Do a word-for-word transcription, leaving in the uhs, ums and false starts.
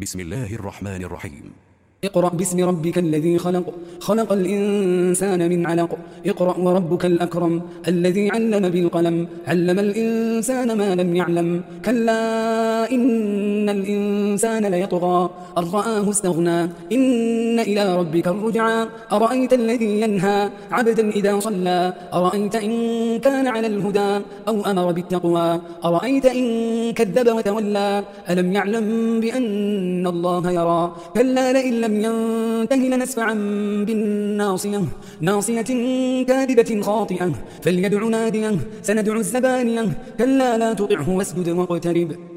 بسم الله الرحمن الرحيم. اقرأ باسم ربك الذي خلق خلق الإنسان من علق اقرأ وربك الأكرم الذي علم بالقلم علم الإنسان ما لم يعلم كلا إن الإنسان ليطغى أن رآه استغنى إن إلى ربك الرجعى أرأيت الذي ينهى عبدا إذا صلى أرأيت إن كان على الهدى أو أمر بالتقوى أرأيت إن كذب وتولى ألم يعلم بأن الله يرى كلا لئن لم ينته لنسفعا بالناصية ناصية كاذبة خاطئة فليدع ناديه سندع الزبانية كلا لا تطعه واسجد واقترب